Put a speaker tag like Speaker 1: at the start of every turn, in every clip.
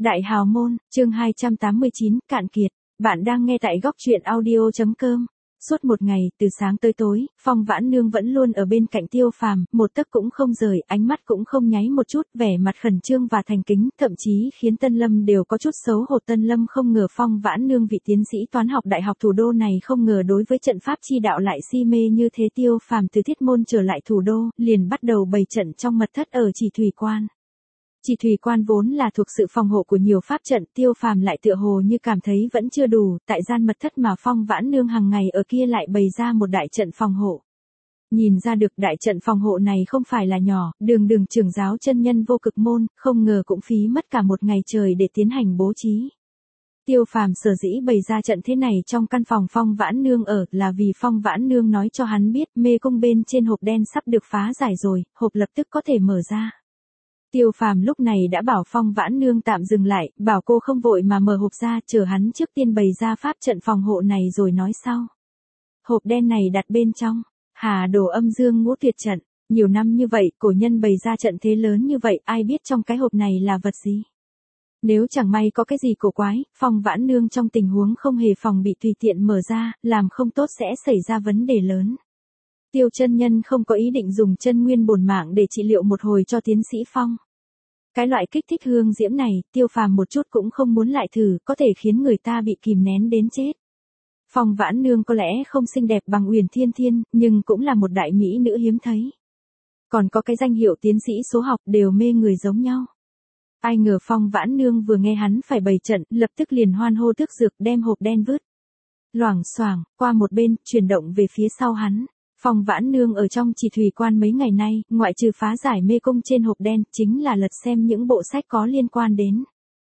Speaker 1: Đại Hào Môn, chương 289, cạn kiệt. Bạn đang nghe tại góc truyện audio.com. Suốt một ngày, từ sáng tới tối, Phong Vãn Nương vẫn luôn ở bên cạnh Tiêu Phàm, một tấc cũng không rời, ánh mắt cũng không nháy một chút, vẻ mặt khẩn trương và thành kính, thậm chí khiến Tân Lâm đều có chút xấu hổ. Tân Lâm không ngờ Phong Vãn Nương vị tiến sĩ toán học đại học thủ đô này không ngờ đối với trận pháp chi đạo lại si mê như thế. Tiêu Phàm từ Thiết Môn trở lại thủ đô, liền bắt đầu bày trận trong mật thất ở Chỉ Thủy Quan. Chỉ Thủy Quan vốn là thuộc sự phòng hộ của nhiều pháp trận, Tiêu Phàm lại tựa hồ như cảm thấy vẫn chưa đủ, tại gian mật thất mà Phong Vãn Nương hàng ngày ở kia lại bày ra một đại trận phòng hộ. Nhìn ra được đại trận phòng hộ này không phải là nhỏ, đường trưởng giáo chân nhân Vô Cực Môn, không ngờ cũng phí mất cả một ngày trời để tiến hành bố trí. Tiêu Phàm sở dĩ bày ra trận thế này trong căn phòng Phong Vãn Nương ở là vì Phong Vãn Nương nói cho hắn biết mê cung bên trên hộp đen sắp được phá giải rồi, hộp lập tức có thể mở ra. Tiêu Phàm lúc này đã bảo Phong Vãn Nương tạm dừng lại, bảo cô không vội mà mở hộp ra, chờ hắn trước tiên bày ra pháp trận phòng hộ này rồi nói sau. Hộp đen này đặt bên trong, Hà Đồ Âm Dương Ngũ Tuyệt Trận, nhiều năm như vậy, cổ nhân bày ra trận thế lớn như vậy, ai biết trong cái hộp này là vật gì. Nếu chẳng may có cái gì cổ quái, Phong Vãn Nương trong tình huống không hề phòng bị tùy tiện mở ra, làm không tốt sẽ xảy ra vấn đề lớn. Tiêu chân nhân không có ý định dùng chân nguyên bổn mạng để trị liệu một hồi cho tiến sĩ Phong. Cái loại kích thích hương diễm này, Tiêu Phàm một chút cũng không muốn lại thử, có thể khiến người ta bị kìm nén đến chết. Phong Vãn Nương có lẽ không xinh đẹp bằng Uyển Thiên Thiên, nhưng cũng là một đại mỹ nữ hiếm thấy. Còn có cái danh hiệu tiến sĩ số học đều mê người giống nhau. Ai ngờ Phong Vãn Nương vừa nghe hắn phải bày trận, lập tức liền hoan hô thức dược đem hộp đen vứt. Loảng xoảng, qua một bên, chuyển động về phía sau hắn. Phong Vãn Nương ở trong Chỉ Thủy Quan mấy ngày nay, ngoại trừ phá giải mê cung trên hộp đen, chính là lật xem những bộ sách có liên quan đến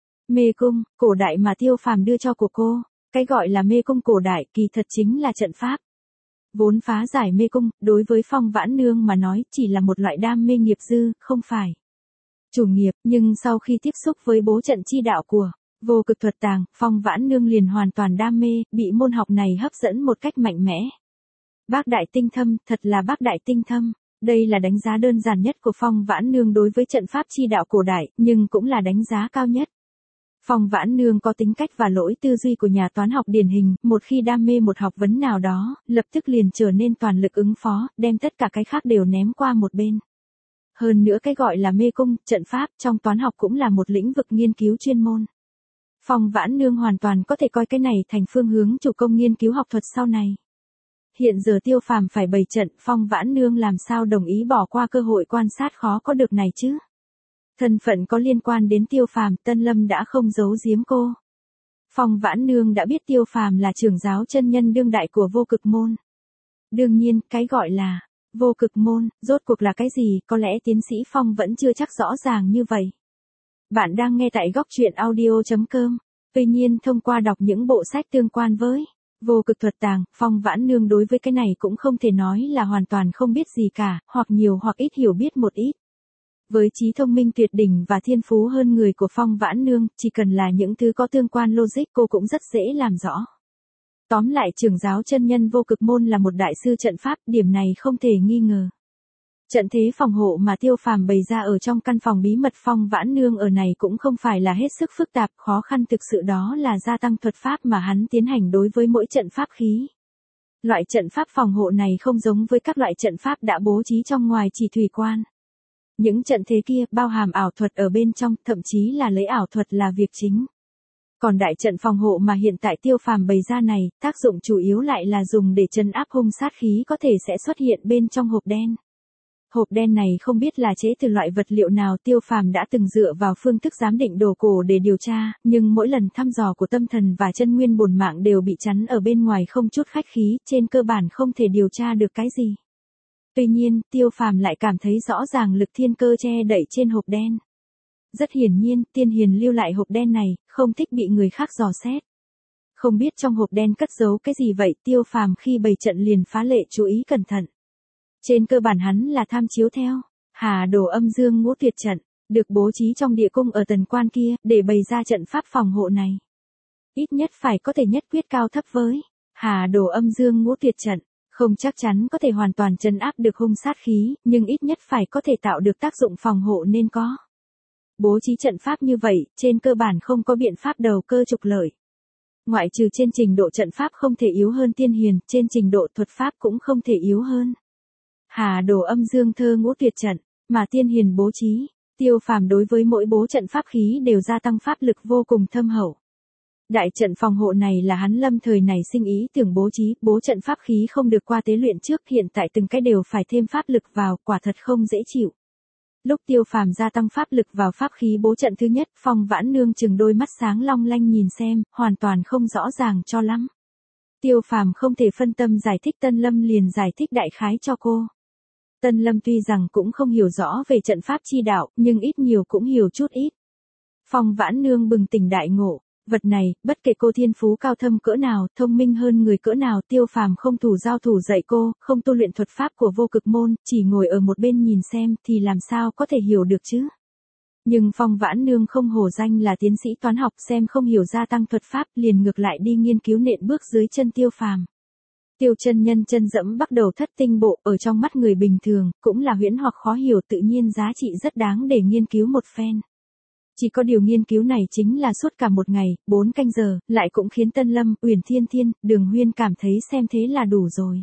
Speaker 1: mê cung, cổ đại mà Tiêu Phàm đưa cho của cô. Cái gọi là mê cung cổ đại kỳ thật chính là trận pháp. Vốn phá giải mê cung, đối với Phong Vãn Nương mà nói chỉ là một loại đam mê nghiệp dư, không phải chủ nghiệp, nhưng sau khi tiếp xúc với bố trận chi đạo của Vô Cực Thuật Tàng, Phong Vãn Nương liền hoàn toàn đam mê, bị môn học này hấp dẫn một cách mạnh mẽ. Bác đại tinh thâm, thật là bác đại tinh thâm. Đây là đánh giá đơn giản nhất của Phong Vãn Nương đối với trận pháp chi đạo cổ đại, nhưng cũng là đánh giá cao nhất. Phong Vãn Nương có tính cách và lỗi tư duy của nhà toán học điển hình, một khi đam mê một học vấn nào đó, lập tức liền trở nên toàn lực ứng phó, đem tất cả cái khác đều ném qua một bên. Hơn nữa cái gọi là mê cung, trận pháp trong toán học cũng là một lĩnh vực nghiên cứu chuyên môn. Phong Vãn Nương hoàn toàn có thể coi cái này thành phương hướng chủ công nghiên cứu học thuật sau này. Hiện giờ Tiêu Phàm phải bày trận, Phong Vãn Nương làm sao đồng ý bỏ qua cơ hội quan sát khó có được này chứ? Thân phận có liên quan đến Tiêu Phàm, Tân Lâm đã không giấu giếm cô. Phong Vãn Nương đã biết Tiêu Phàm là trưởng giáo chân nhân đương đại của Vô Cực Môn. Đương nhiên, cái gọi là Vô Cực Môn, rốt cuộc là cái gì, có lẽ tiến sĩ Phong vẫn chưa chắc rõ ràng như vậy. Bạn đang nghe tại góc truyện audio.com. Tuy nhiên thông qua đọc những bộ sách tương quan với Vô Cực Thuật Tàng, Phong Vãn Nương đối với cái này cũng không thể nói là hoàn toàn không biết gì cả, hoặc nhiều hoặc ít hiểu biết một ít. Với trí thông minh tuyệt đỉnh và thiên phú hơn người của Phong Vãn Nương, chỉ cần là những thứ có tương quan logic cô cũng rất dễ làm rõ. Tóm lại trưởng giáo chân nhân Vô Cực Môn là một đại sư trận pháp, điểm này không thể nghi ngờ. Trận thế phòng hộ mà Tiêu Phàm bày ra ở trong căn phòng bí mật Phong Vãn Nương ở này cũng không phải là hết sức phức tạp, khó khăn thực sự đó là gia tăng thuật pháp mà hắn tiến hành đối với mỗi trận pháp khí. Loại trận pháp phòng hộ này không giống với các loại trận pháp đã bố trí trong ngoài Chỉ Thủy Quan. Những trận thế kia bao hàm ảo thuật ở bên trong, thậm chí là lấy ảo thuật là việc chính. Còn đại trận phòng hộ mà hiện tại Tiêu Phàm bày ra này, tác dụng chủ yếu lại là dùng để trấn áp hung sát khí có thể sẽ xuất hiện bên trong hộp đen. Hộp đen này không biết là chế từ loại vật liệu nào, Tiêu Phàm đã từng dựa vào phương thức giám định đồ cổ để điều tra, nhưng mỗi lần thăm dò của tâm thần và chân nguyên bổn mạng đều bị chắn ở bên ngoài không chút khách khí, trên cơ bản không thể điều tra được cái gì. Tuy nhiên, Tiêu Phàm lại cảm thấy rõ ràng lực thiên cơ che đậy trên hộp đen. Rất hiển nhiên, tiên hiền lưu lại hộp đen này, không thích bị người khác dò xét. Không biết trong hộp đen cất giấu cái gì vậy, Tiêu Phàm khi bày trận liền phá lệ chú ý cẩn thận. Trên cơ bản hắn là tham chiếu theo Hà Đồ Âm Dương Ngũ Tuyệt Trận, được bố trí trong địa cung ở Tần Quan kia, để bày ra trận pháp phòng hộ này. Ít nhất phải có thể nhất quyết cao thấp với Hà Đồ Âm Dương Ngũ Tuyệt Trận, không chắc chắn có thể hoàn toàn trấn áp được hung sát khí, nhưng ít nhất phải có thể tạo được tác dụng phòng hộ nên có. Bố trí trận pháp như vậy, trên cơ bản không có biện pháp đầu cơ trục lợi. Ngoại trừ trên trình độ trận pháp không thể yếu hơn tiên hiền, trên trình độ thuật pháp cũng không thể yếu hơn. Hà đồ âm dương thơ ngũ tuyệt trận, mà tiên hiền bố trí, Tiêu Phàm đối với mỗi bố trận pháp khí đều gia tăng pháp lực vô cùng thâm hậu. Đại trận phòng hộ này là hắn lâm thời này sinh ý tưởng bố trí, bố trận pháp khí không được qua tế luyện trước, hiện tại từng cái đều phải thêm pháp lực vào, quả thật không dễ chịu. Lúc Tiêu Phàm gia tăng pháp lực vào pháp khí bố trận thứ nhất, Phong Vãn Nương chừng đôi mắt sáng long lanh nhìn xem, hoàn toàn không rõ ràng cho lắm. Tiêu Phàm không thể phân tâm giải thích, Tân Lâm liền giải thích đại khái cho cô. Tân Lâm tuy rằng cũng không hiểu rõ về trận pháp chi đạo, nhưng ít nhiều cũng hiểu chút ít. Phong Vãn Nương bừng tỉnh đại ngộ, vật này, bất kể cô thiên phú cao thâm cỡ nào, thông minh hơn người cỡ nào, Tiêu Phàm không thủ giao thủ dạy cô, không tu luyện thuật pháp của vô cực môn, chỉ ngồi ở một bên nhìn xem thì làm sao có thể hiểu được chứ. Nhưng Phong Vãn Nương không hổ danh là tiến sĩ toán học, xem không hiểu gia tăng thuật pháp, liền ngược lại đi nghiên cứu nện bước dưới chân Tiêu Phàm. Tiêu chân nhân chân dẫm bắt đầu thất tinh bộ, ở trong mắt người bình thường, cũng là huyễn hoặc khó hiểu, tự nhiên giá trị rất đáng để nghiên cứu một phen. Chỉ có điều nghiên cứu này chính là suốt cả một ngày, 4 canh giờ, lại cũng khiến Tân Lâm, Uyển Thiên Thiên, Đường Huyên cảm thấy xem thế là đủ rồi.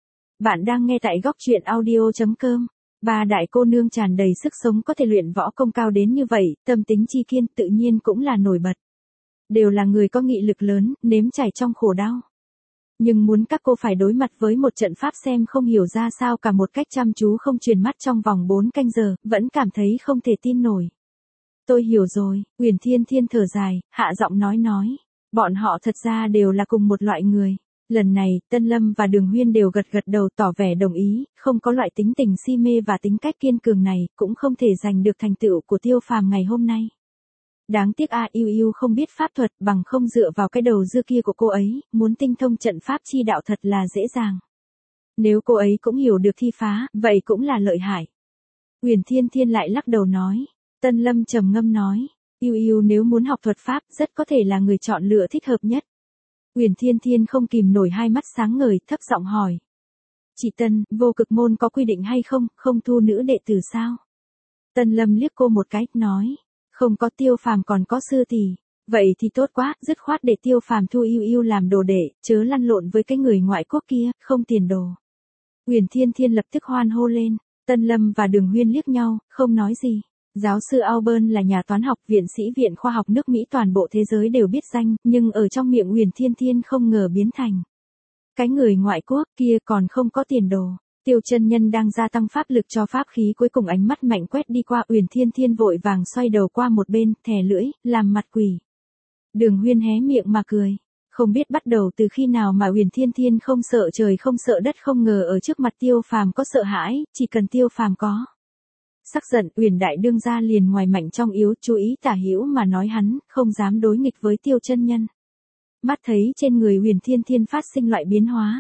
Speaker 1: Bạn đang nghe tại góc truyện audio.com. Ba đại cô nương tràn đầy sức sống có thể luyện võ công cao đến như vậy, tâm tính chi kiên tự nhiên cũng là nổi bật. Đều là người có nghị lực lớn, nếm trải trong khổ đau. Nhưng muốn các cô phải đối mặt với một trận pháp xem không hiểu ra sao cả một cách chăm chú không truyền mắt trong vòng 4 canh giờ, vẫn cảm thấy không thể tin nổi. Tôi hiểu rồi, Uyển Thiên Thiên thở dài, hạ giọng nói. Bọn họ thật ra đều là cùng một loại người. Lần này, Tân Lâm và Đường Huyên đều gật đầu tỏ vẻ đồng ý, không có loại tính tình si mê và tính cách kiên cường này, cũng không thể giành được thành tựu của Tiêu Phàm ngày hôm nay. Đáng tiếc Yêu Yêu không biết pháp thuật, bằng không dựa vào cái đầu dưa kia của cô ấy, muốn tinh thông trận pháp chi đạo thật là dễ dàng. Nếu cô ấy cũng hiểu được thi phá, vậy cũng là lợi hại. Uyển Thiên Thiên lại lắc đầu nói. Tân Lâm trầm ngâm nói, Yêu Yêu nếu muốn học thuật pháp, rất có thể là người chọn lựa thích hợp nhất. Uyển Thiên Thiên không kìm nổi hai mắt sáng ngời, thấp giọng hỏi. Chị Tân, vô cực môn có quy định hay không, không thu nữ đệ tử sao? Tân Lâm liếc cô một cái, nói, không có, Tiêu Phàm còn có sư tỷ. Vậy thì tốt quá, dứt khoát để Tiêu Phàm thu Yêu Yêu làm đồ đệ, chớ lăn lộn với cái người ngoại quốc kia, không tiền đồ. Uyển Thiên Thiên lập tức hoan hô lên, Tân Lâm và Đường Huyên liếc nhau, không nói gì. Giáo sư Albert là nhà toán học, viện sĩ Viện Khoa học nước Mỹ, toàn bộ thế giới đều biết danh, nhưng ở trong miệng Uyển Thiên Thiên không ngờ biến thành cái người ngoại quốc kia còn không có tiền đồ. Tiêu chân nhân đang gia tăng pháp lực cho pháp khí, cuối cùng ánh mắt mạnh quét đi qua Uyển Thiên Thiên, vội vàng xoay đầu qua một bên, thè lưỡi, làm mặt quỷ. Đường Huyên hé miệng mà cười. Không biết bắt đầu từ khi nào mà Uyển Thiên Thiên không sợ trời không sợ đất, không ngờ ở trước mặt Tiêu Phàm có sợ hãi, chỉ cần Tiêu Phàm có sắc giận, Uyển đại đương gia liền ngoài mạnh trong yếu, chú ý tả hữu mà nói hắn, không dám đối nghịch với Tiêu chân nhân. Mắt thấy trên người Uyển Thiên Thiên phát sinh loại biến hóa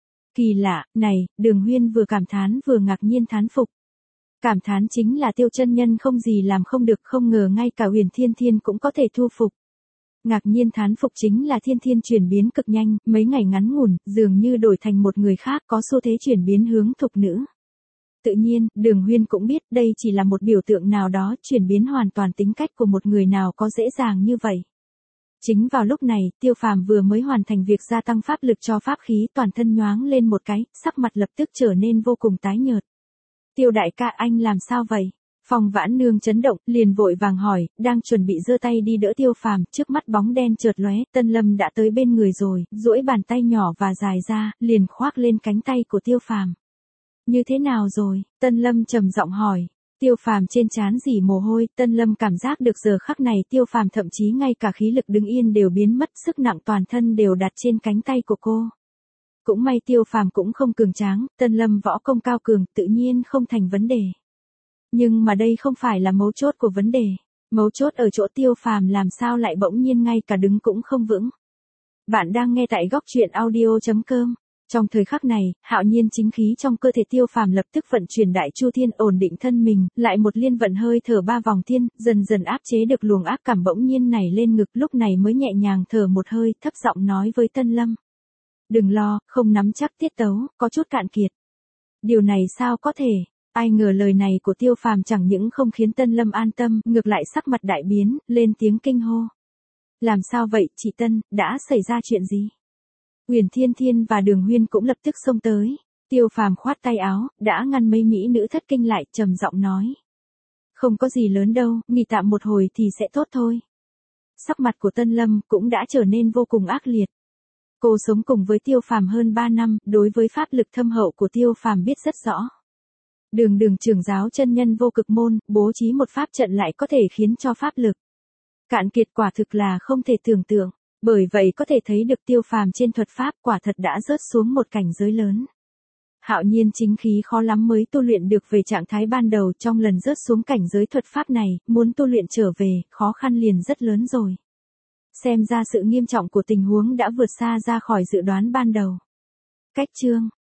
Speaker 1: kỳ lạ này, Đường Huyên vừa cảm thán vừa ngạc nhiên thán phục. Cảm thán chính là Tiêu chân nhân không gì làm không được, không ngờ ngay cả Uyển Thiên Thiên cũng có thể thu phục. Ngạc nhiên thán phục chính là Thiên Thiên chuyển biến cực nhanh, mấy ngày ngắn ngủn, dường như đổi thành một người khác, có xu thế chuyển biến hướng thục nữ. Tự nhiên, Đường Huyên cũng biết đây chỉ là một biểu tượng nào đó, chuyển biến hoàn toàn tính cách của một người nào có dễ dàng như vậy. Chính vào lúc này, Tiêu Phàm vừa mới hoàn thành việc gia tăng pháp lực cho pháp khí, toàn thân nhoáng lên một cái, sắc mặt lập tức trở nên vô cùng tái nhợt. Tiêu đại ca, anh làm sao vậy? Phong Vãn Nương chấn động, liền vội vàng hỏi, đang chuẩn bị giơ tay đi đỡ Tiêu Phàm, trước mắt bóng đen chợt lóe, Tân Lâm đã tới bên người rồi, duỗi bàn tay nhỏ và dài ra, liền khoác lên cánh tay của Tiêu Phàm. Như thế nào rồi? Tân Lâm trầm giọng hỏi. Tiêu Phàm trên trán rỉ mồ hôi, Tân Lâm cảm giác được giờ khắc này Tiêu Phàm thậm chí ngay cả khí lực đứng yên đều biến mất, sức nặng toàn thân đều đặt trên cánh tay của cô. Cũng may Tiêu Phàm cũng không cường tráng, Tân Lâm võ công cao cường, tự nhiên không thành vấn đề. Nhưng mà đây không phải là mấu chốt của vấn đề. Mấu chốt ở chỗ Tiêu Phàm làm sao lại bỗng nhiên ngay cả đứng cũng không vững. Bạn đang nghe tại góc truyện audio.com. Trong thời khắc này, hạo nhiên chính khí trong cơ thể Tiêu Phàm lập tức vận chuyển đại chu thiên, ổn định thân mình, lại một liên vận hơi thở 3 vòng thiên, dần dần áp chế được luồng áp cảm bỗng nhiên nảy lên ngực, lúc này mới nhẹ nhàng thở một hơi, thấp giọng nói với Tân Lâm. Đừng lo, không nắm chắc tiết tấu, có chút cạn kiệt. Điều này sao có thể? Ai ngờ lời này của Tiêu Phàm chẳng những không khiến Tân Lâm an tâm, ngược lại sắc mặt đại biến, lên tiếng kinh hô. Làm sao vậy, chị Tân, đã xảy ra chuyện gì? Uyển Thiên Thiên và Đường Huyên cũng lập tức xông tới. Tiêu Phàm khoát tay áo, đã ngăn mấy mỹ nữ thất kinh lại, trầm giọng nói. Không có gì lớn đâu, nghỉ tạm một hồi thì sẽ tốt thôi. Sắc mặt của Tân Lâm cũng đã trở nên vô cùng ác liệt. Cô sống cùng với Tiêu Phàm hơn 3 năm, đối với pháp lực thâm hậu của Tiêu Phàm biết rất rõ. Đường trưởng giáo chân nhân vô cực môn, bố trí một pháp trận lại có thể khiến cho pháp lực cạn kiệt, quả thực là không thể tưởng tượng. Bởi vậy có thể thấy được Tiêu Phàm trên thuật pháp quả thật đã rớt xuống một cảnh giới lớn. Hạo nhiên chính khí khó lắm mới tu luyện được về trạng thái ban đầu, trong lần rớt xuống cảnh giới thuật pháp này, muốn tu luyện trở về, khó khăn liền rất lớn rồi. Xem ra sự nghiêm trọng của tình huống đã vượt xa ra khỏi dự đoán ban đầu. Cách chương